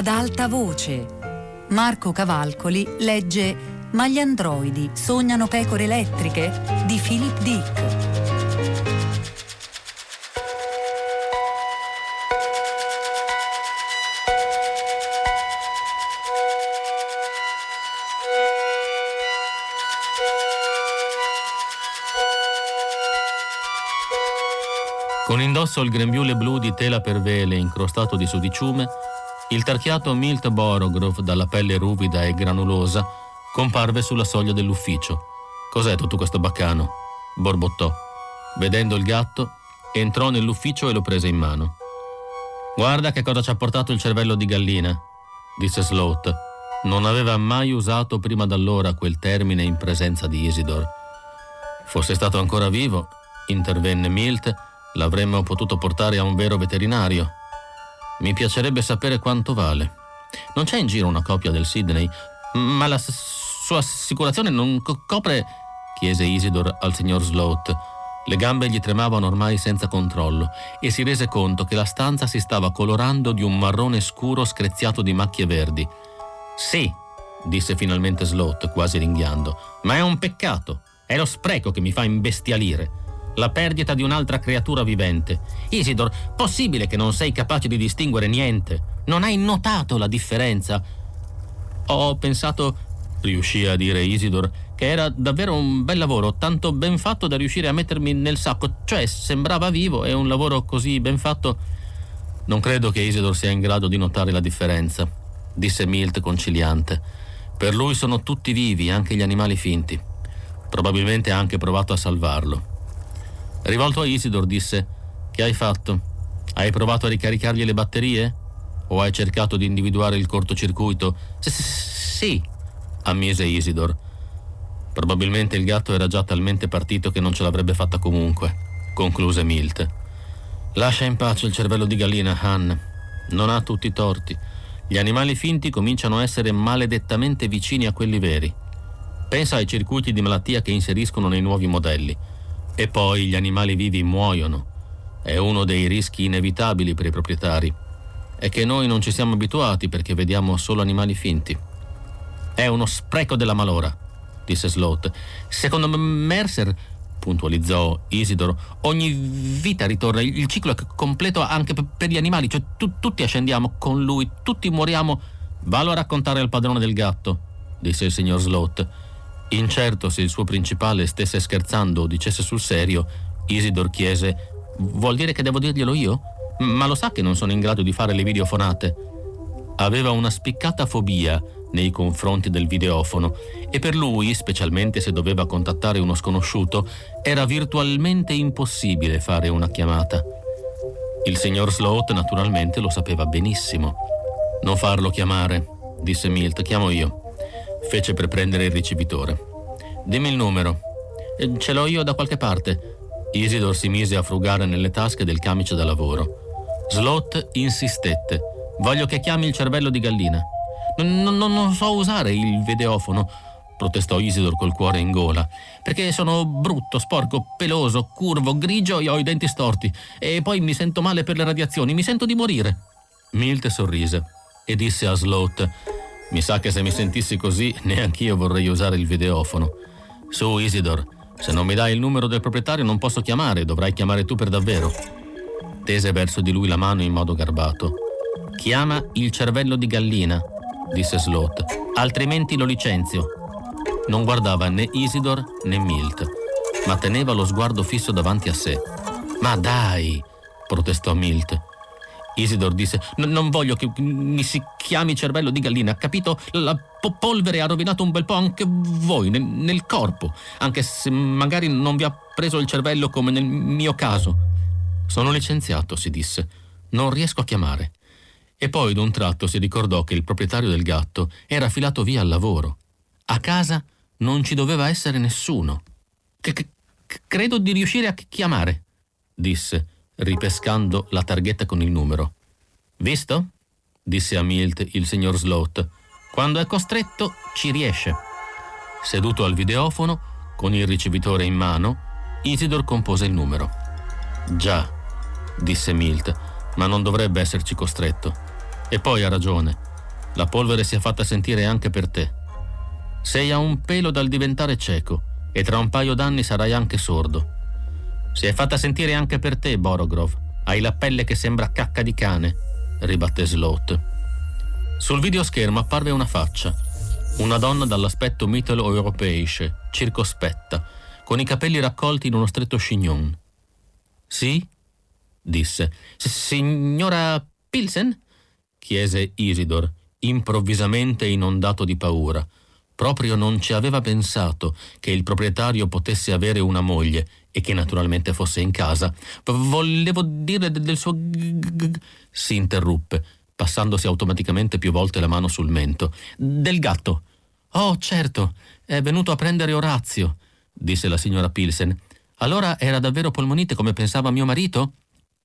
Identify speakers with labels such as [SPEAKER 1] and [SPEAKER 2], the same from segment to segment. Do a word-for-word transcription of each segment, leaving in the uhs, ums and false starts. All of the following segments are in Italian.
[SPEAKER 1] Ad alta voce. Marco Cavalcoli legge Ma gli androidi sognano pecore elettriche di Philip Dick.
[SPEAKER 2] Con indosso il grembiule blu di tela per vele incrostato di sudiciume, il tarchiato Milt Borogrov dalla pelle ruvida e granulosa comparve sulla soglia dell'ufficio. «Cos'è tutto questo baccano?» borbottò. Vedendo il gatto, entrò nell'ufficio e lo prese in mano. «Guarda che cosa ci ha portato il cervello di gallina», disse Sloat. Non aveva mai usato prima d'allora quel termine in presenza di Isidore. «Fosse stato ancora vivo», intervenne Milt, «l'avremmo potuto portare a un vero veterinario. Mi piacerebbe sapere quanto vale. Non c'è in giro una copia del Sydney, ma la s- sua assicurazione non co- copre...» chiese Isidore al signor Sloat. Le gambe gli tremavano ormai senza controllo e si rese conto che la stanza si stava colorando di un marrone scuro screziato di macchie verdi. «Sì», disse finalmente Sloat, quasi ringhiando, «ma è un peccato. È lo spreco che mi fa imbestialire. La perdita di un'altra creatura vivente. Isidore, possibile che non sei capace di distinguere niente? Non hai notato la differenza?» «Ho pensato», riuscì a dire Isidore, «che era davvero un bel lavoro, tanto ben fatto da riuscire a mettermi nel sacco. Cioè, sembrava vivo e un lavoro così ben fatto...» «Non credo che Isidore sia in grado di notare la differenza», disse Milt conciliante. «Per lui sono tutti vivi, anche gli animali finti. Probabilmente ha anche provato a salvarlo». Rivolto a Isidore disse: «Che hai fatto? Hai provato a ricaricargli le batterie? O hai cercato di individuare il cortocircuito?» «Sì», ammise Isidore. «Probabilmente il gatto era già talmente partito che non ce l'avrebbe fatta comunque», concluse Milt. «Lascia in pace il cervello di gallina, Han. Non ha tutti i torti. Gli animali finti cominciano a essere maledettamente vicini a quelli veri. Pensa ai circuiti di malattia che inseriscono nei nuovi modelli. E poi gli animali vivi muoiono. È uno dei rischi inevitabili per i proprietari. È che noi non ci siamo abituati perché vediamo solo animali finti». «È uno spreco della malora», disse Sloat. «Secondo Mercer», puntualizzò Isidore, «ogni vita ritorna. Il ciclo è completo anche per gli animali. Cioè tu, tutti ascendiamo con lui, tutti moriamo...» «Vallo a raccontare al padrone del gatto», disse il signor Sloat. Incerto se il suo principale stesse scherzando o dicesse sul serio, Isidore chiese: «Vuol dire che devo dirglielo io? Ma lo sa che non sono in grado di fare le videofonate?» Aveva una spiccata fobia nei confronti del videofono e per lui, specialmente se doveva contattare uno sconosciuto, era virtualmente impossibile fare una chiamata. Il signor Sloat naturalmente lo sapeva benissimo. «Non farlo chiamare», disse Milt, «chiamo io». Fece per prendere il ricevitore. «Dimmi il numero». «Ce l'ho io da qualche parte». Isidore si mise a frugare nelle tasche del camice da lavoro. Sloat insistette: «Voglio che chiami il cervello di gallina». Non, non, non so usare il videofono», protestò Isidore col cuore in gola, «perché sono brutto, sporco, peloso, curvo, grigio e ho i denti storti. E poi mi sento male per le radiazioni, mi sento di morire». Milt sorrise e disse a Sloat: «Mi sa che se mi sentissi così neanch'io vorrei usare il videofono. Su, Isidore, se non mi dai il numero del proprietario non posso chiamare, dovrai chiamare tu per davvero». Tese verso di lui la mano in modo garbato. «Chiama il cervello di gallina», disse Sloat, «altrimenti lo licenzio». Non guardava né Isidore né Milt, ma teneva lo sguardo fisso davanti a sé. «Ma dai», protestò Milt. Isidore disse: «Non voglio che mi si chiami cervello di gallina, capito? La po- polvere ha rovinato un bel po' anche voi, nel, nel corpo, anche se magari non vi ha preso il cervello come nel mio caso». «Sono licenziato», si disse, «non riesco a chiamare». E poi d'un tratto si ricordò che il proprietario del gatto era filato via al lavoro. A casa non ci doveva essere nessuno. C- c- «Credo di riuscire a chiamare», disse, ripescando la targhetta con il numero. «Visto?» disse a Milt il signor Sloat. «Quando è costretto ci riesce». Seduto al videofono, con il ricevitore in mano, Isidore compose il numero. «Già», disse Milt, «ma non dovrebbe esserci costretto. E poi ha ragione. La polvere si è fatta sentire anche per te. Sei a un pelo dal diventare cieco e tra un paio d'anni sarai anche sordo. Si è fatta sentire anche per te, Borogrov. Hai la pelle che sembra cacca di cane, ribatté Sloat. Sul videoschermo apparve una faccia. Una donna dall'aspetto mitteleuropeische, circospetta, con i capelli raccolti in uno stretto chignon. «Sì?» disse. «Signora Pilsen?» chiese Isidor, improvvisamente inondato di paura. Proprio non ci aveva pensato che il proprietario potesse avere una moglie e che naturalmente fosse in casa. «Volevo dire del suo...» si interruppe, passandosi automaticamente più volte la mano sul mento. «Del gatto!» «Oh, certo, è venuto a prendere Orazio», disse la signora Pilsen. «Allora era davvero polmonite come pensava mio marito?»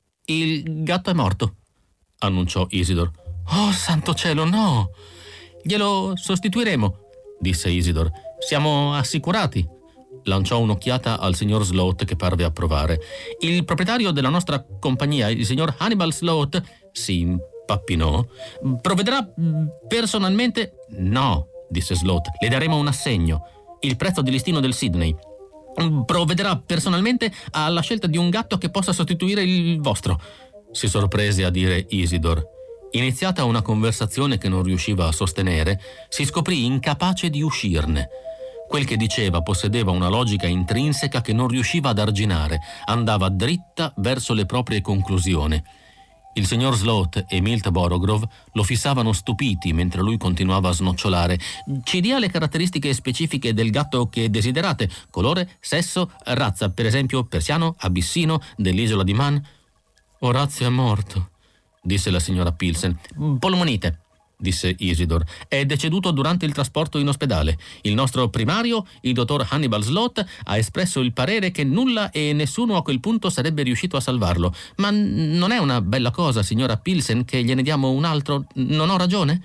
[SPEAKER 2] «Il gatto è morto», annunciò Isidor. «Oh, santo cielo, no!» «Glielo sostituiremo», disse Isidor. «Siamo assicurati». Lanciò un'occhiata al signor Sloat che parve approvare. «Il proprietario della nostra compagnia, il signor Hannibal Sloat, si impappinò. Provvederà personalmente?» «No», disse Sloat, «le daremo un assegno, il prezzo di listino del Sydney. Provvederà personalmente alla scelta di un gatto che possa sostituire il vostro», si sorprese a dire Isidor. Iniziata una conversazione che non riusciva a sostenere, si scoprì incapace di uscirne. Quel che diceva possedeva una logica intrinseca che non riusciva ad arginare, andava dritta verso le proprie conclusioni. Il signor Sloat e Milt Borogrov lo fissavano stupiti mentre lui continuava a snocciolare. «Ci dia le caratteristiche specifiche del gatto che desiderate: colore, sesso, razza, per esempio persiano, abissino, dell'isola di Man». «Orazio è morto», disse la signora Pilsen. «Polmonite», disse Isidor. «È deceduto durante il trasporto in ospedale. Il nostro primario, il dottor Hannibal Sloat, ha espresso il parere che nulla e nessuno a quel punto sarebbe riuscito a salvarlo. Ma non è una bella cosa, signora Pilsen, che gliene diamo un altro? Non ho ragione?»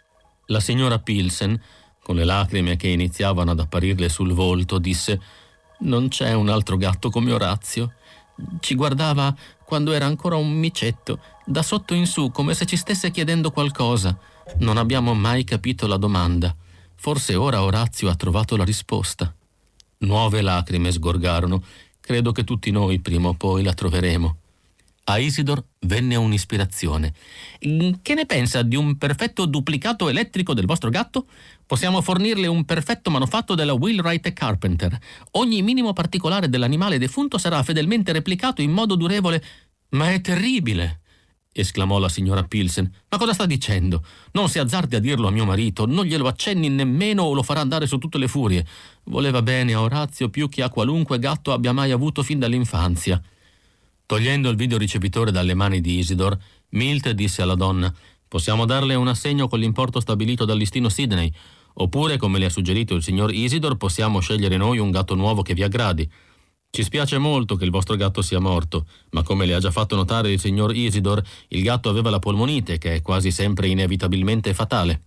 [SPEAKER 2] La signora Pilsen, con le lacrime che iniziavano ad apparirle sul volto, disse: «Non c'è un altro gatto come Orazio. Ci guardava quando era ancora un micetto, da sotto in su, come se ci stesse chiedendo qualcosa. Non abbiamo mai capito la domanda. Forse ora Orazio ha trovato la risposta». Nuove lacrime sgorgarono. «Credo che tutti noi prima o poi la troveremo». A Isidor venne un'ispirazione. «Che ne pensa di un perfetto duplicato elettrico del vostro gatto? Possiamo fornirle un perfetto manufatto della Wheelwright Carpenter. Ogni minimo particolare dell'animale defunto sarà fedelmente replicato in modo durevole». «Ma è terribile!» esclamò la signora Pilsen. «Ma cosa sta dicendo? Non si azzardi a dirlo a mio marito, non glielo accenni nemmeno o lo farà andare su tutte le furie. Voleva bene a Orazio più che a qualunque gatto abbia mai avuto fin dall'infanzia». Togliendo il videoricevitore dalle mani di Isidor, Milt disse alla donna: «Possiamo darle un assegno con l'importo stabilito dal listino Sydney, oppure, come le ha suggerito il signor Isidor, possiamo scegliere noi un gatto nuovo che vi aggradi. Ci spiace molto che il vostro gatto sia morto, ma come le ha già fatto notare il signor Isidor, il gatto aveva la polmonite, che è quasi sempre inevitabilmente fatale».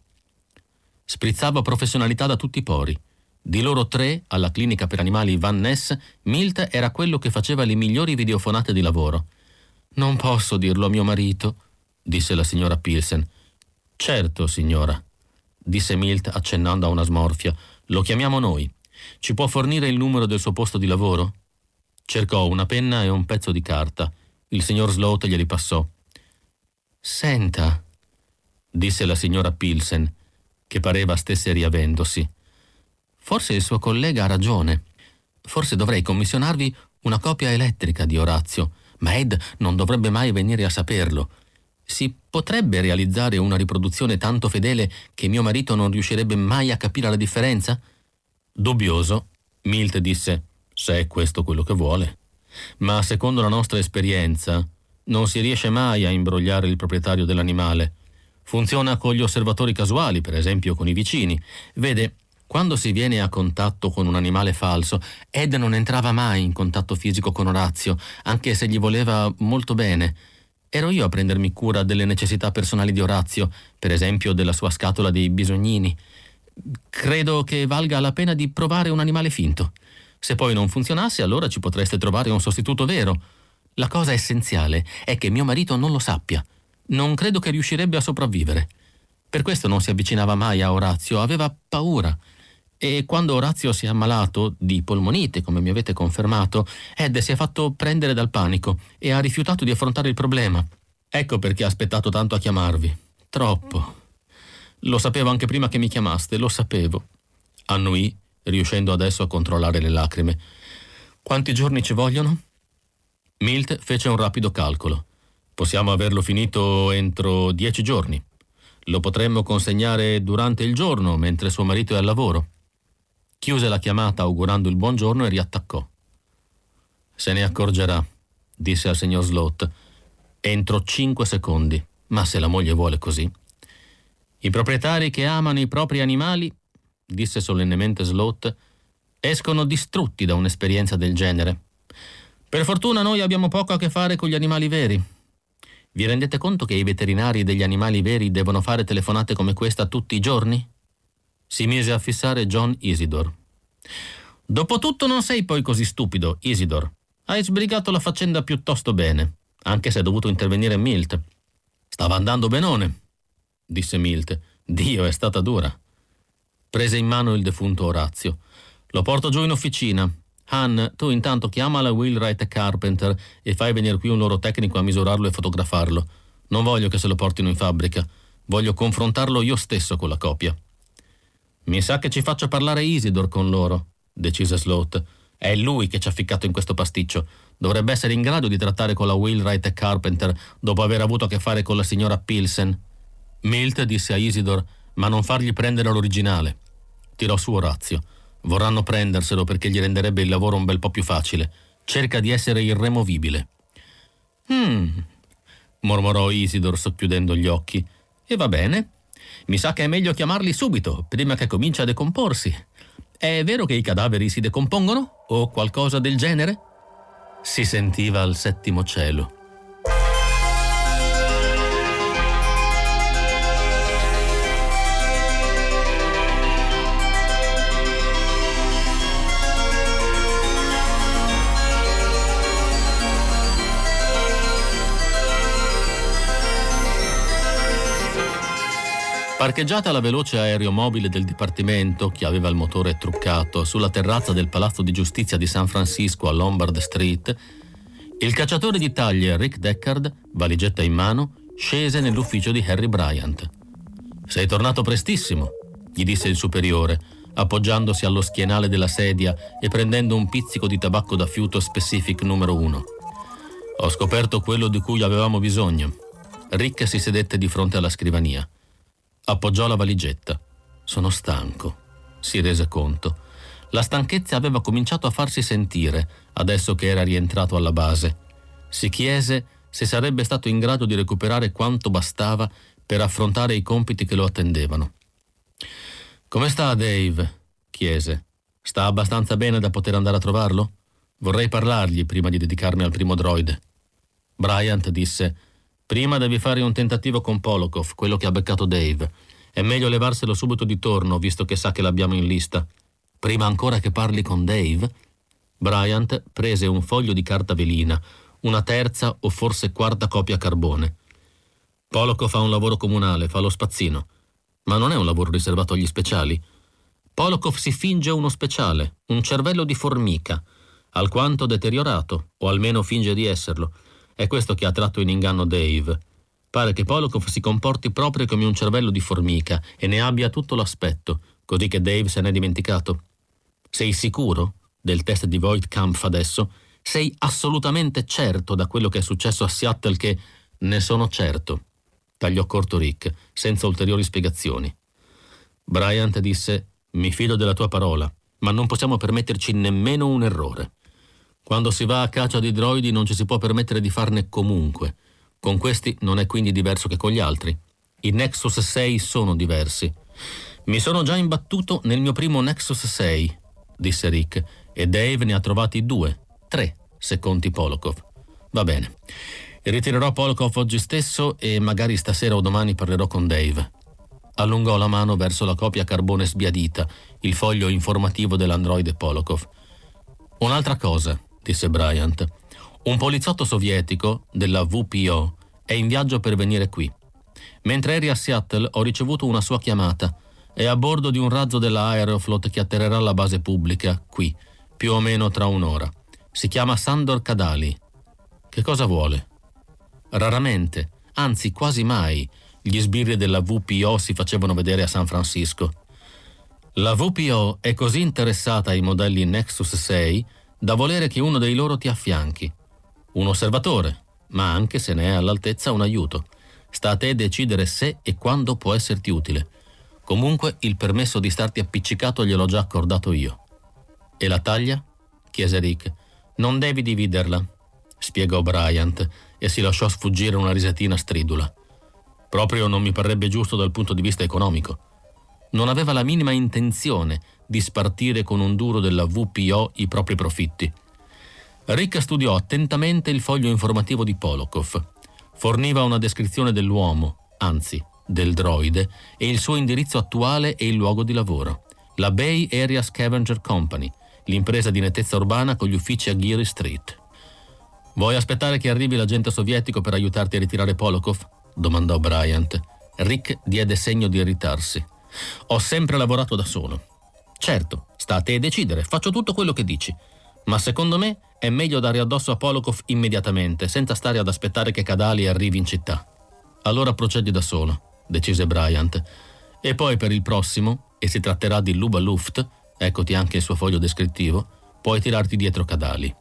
[SPEAKER 2] Sprizzava professionalità da tutti i pori. Di loro tre, alla clinica per animali Van Ness, Milt era quello che faceva le migliori videofonate di lavoro. «Non posso dirlo a mio marito», disse la signora Pilsen. «Certo, signora», disse Milt accennando a una smorfia. «Lo chiamiamo noi. Ci può fornire il numero del suo posto di lavoro?» Cercò una penna e un pezzo di carta. Il signor Sloat glieli passò. «Senta», disse la signora Pilsen, che pareva stesse riavendosi. «Forse il suo collega ha ragione. Forse dovrei commissionarvi una copia elettrica di Orazio, ma Ed non dovrebbe mai venire a saperlo. Si potrebbe realizzare una riproduzione tanto fedele che mio marito non riuscirebbe mai a capire la differenza?» Dubbioso, Milt disse: «Se è questo quello che vuole. Ma secondo la nostra esperienza non si riesce mai a imbrogliare il proprietario dell'animale. Funziona con gli osservatori casuali, per esempio con i vicini. Vede, quando si viene a contatto con un animale falso, Ed non entrava mai in contatto fisico con Orazio, anche se gli voleva molto bene. Ero io a prendermi cura delle necessità personali di Orazio, per esempio della sua scatola dei bisognini. Credo che valga la pena di provare un animale finto. Se poi non funzionasse, allora ci potreste trovare un sostituto vero. La cosa essenziale è che mio marito non lo sappia. Non credo che riuscirebbe a sopravvivere». Per questo non si avvicinava mai a Orazio, aveva paura. E quando Orazio si è ammalato di polmonite, come mi avete confermato, Ed si è fatto prendere dal panico e ha rifiutato di affrontare il problema. Ecco perché ha aspettato tanto a chiamarvi. Troppo. Lo sapevo anche prima che mi chiamaste, lo sapevo. Annuì, riuscendo adesso a controllare le lacrime. Quanti giorni ci vogliono? Milt fece un rapido calcolo. Possiamo averlo finito entro dieci giorni. Lo potremmo consegnare durante il giorno, mentre suo marito è al lavoro. Chiuse la chiamata augurando il buongiorno e riattaccò. Se ne accorgerà, disse al signor Sloat, entro cinque secondi, ma se la moglie vuole così. I proprietari che amano i propri animali, disse solennemente Sloat, escono distrutti da un'esperienza del genere. Per fortuna noi abbiamo poco a che fare con gli animali veri. Vi rendete conto che i veterinari degli animali veri devono fare telefonate come questa tutti i giorni? Si mise a fissare John Isidore. Dopotutto non sei poi così stupido, Isidore. Hai sbrigato la faccenda piuttosto bene, anche se è dovuto intervenire Milt. Stava andando benone, disse Milt. Dio, è stata dura. Prese in mano il defunto Orazio. Lo porto giù in officina. Han, tu intanto chiama la Wheelwright Carpenter e fai venire qui un loro tecnico a misurarlo e fotografarlo. Non voglio che se lo portino in fabbrica. Voglio confrontarlo io stesso con la copia. Mi sa che ci faccia parlare Isidore con loro, decise Sloat. È lui che ci ha ficcato in questo pasticcio. Dovrebbe essere in grado di trattare con la Wheelwright Carpenter dopo aver avuto a che fare con la signora Pilsen. Milt disse a Isidore, ma non fargli prendere l'originale. Tirò su Orazio. Vorranno prenderselo perché gli renderebbe il lavoro un bel po' più facile. Cerca di essere irremovibile. Hmm, mormorò Isidore socchiudendo gli occhi. E va bene. Mi sa che è meglio chiamarli subito, prima che cominci a decomporsi. È vero che i cadaveri si decompongono? O qualcosa del genere? Si sentiva al settimo cielo. Parcheggiata la veloce aeromobile del Dipartimento, che aveva il motore truccato, sulla terrazza del Palazzo di Giustizia di San Francisco a Lombard Street, il cacciatore di taglie Rick Deckard, valigetta in mano, scese nell'ufficio di Harry Bryant. «Sei tornato prestissimo», gli disse il superiore, appoggiandosi allo schienale della sedia e prendendo un pizzico di tabacco da fiuto Specific numero uno. «Ho scoperto quello di cui avevamo bisogno». Rick si sedette di fronte alla scrivania. Appoggiò la valigetta. «Sono stanco», si rese conto. La stanchezza aveva cominciato a farsi sentire, adesso che era rientrato alla base. Si chiese se sarebbe stato in grado di recuperare quanto bastava per affrontare i compiti che lo attendevano. «Come sta Dave?» chiese. «Sta abbastanza bene da poter andare a trovarlo? Vorrei parlargli prima di dedicarmi al primo droide». Bryant disse: «Prima devi fare un tentativo con Polokov, quello che ha beccato Dave. È meglio levarselo subito di torno, visto che sa che l'abbiamo in lista». «Prima ancora che parli con Dave?» Bryant prese un foglio di carta velina, una terza o forse quarta copia a carbone. «Polokov fa un lavoro comunale, fa lo spazzino. Ma non è un lavoro riservato agli speciali. Polokov si finge uno speciale, un cervello di formica, alquanto deteriorato, o almeno finge di esserlo. È questo che ha tratto in inganno Dave. Pare che Polokov si comporti proprio come un cervello di formica e ne abbia tutto l'aspetto, così che Dave se n'è dimenticato. Sei sicuro del test di Voight-Kampf adesso? Sei assolutamente certo da quello che è successo a Seattle che... Ne sono certo», tagliò corto Rick, senza ulteriori spiegazioni. Bryant disse: «Mi fido della tua parola, ma non possiamo permetterci nemmeno un errore. Quando si va a caccia di droidi non ci si può permettere di farne comunque. Con questi non è quindi diverso che con gli altri. I Nexus sei sono diversi. Mi sono già imbattuto nel mio primo Nexus sei, disse Rick, e Dave ne ha trovati due, tre, se conti Polokov. Va bene. Ritirerò Polokov oggi stesso e magari stasera o domani parlerò con Dave». Allungò la mano verso la copia a carbone sbiadita, il foglio informativo dell'androide Polokov. «Un'altra cosa», disse Bryant. «Un poliziotto sovietico della V P O è in viaggio per venire qui. Mentre eri a Seattle ho ricevuto una sua chiamata. È a bordo di un razzo della Aeroflot che atterrerà alla base pubblica, qui, più o meno tra un'ora. Si chiama Sandor Kadali. Che cosa vuole? Raramente, anzi quasi mai, gli sbirri della V P O si facevano vedere a San Francisco. La V P O è così interessata ai modelli Nexus sei da volere che uno dei loro ti affianchi. Un osservatore, ma anche, se ne è all'altezza, un aiuto. Sta a te decidere se e quando può esserti utile. Comunque il permesso di starti appiccicato gliel'ho già accordato io. E la taglia? Chiese Rick. Non devi dividerla, spiegò Bryant e si lasciò sfuggire una risatina stridula. Proprio non mi parrebbe giusto dal punto di vista economico. Non aveva la minima intenzione di spartire con un duro della V P O i propri profitti. Rick studiò attentamente il foglio informativo di Polokov. Forniva una descrizione dell'uomo, anzi, del droide, e il suo indirizzo attuale e il luogo di lavoro. La Bay Area Scavenger Company, l'impresa di nettezza urbana con gli uffici a Geary Street. «Vuoi aspettare che arrivi l'agente sovietico per aiutarti a ritirare Polokov?» domandò Bryant. Rick diede segno di irritarsi. «Ho sempre lavorato da solo». «Certo, sta a te decidere, faccio tutto quello che dici. Ma secondo me è meglio dare addosso a Polokov immediatamente, senza stare ad aspettare che Kadali arrivi in città». «Allora procedi da solo», decise Bryant. «E poi per il prossimo, e si tratterà di Luba Luft, eccoti anche il suo foglio descrittivo, puoi tirarti dietro Kadali».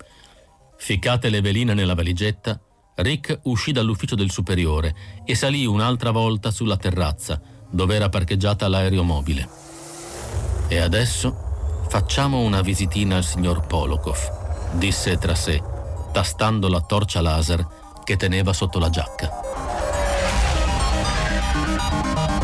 [SPEAKER 2] Ficcate le veline nella valigetta, Rick uscì dall'ufficio del superiore e salì un'altra volta sulla terrazza, dove era parcheggiata l'aeromobile. «E adesso facciamo una visitina al signor Polokov», disse tra sé, tastando la torcia laser che teneva sotto la giacca.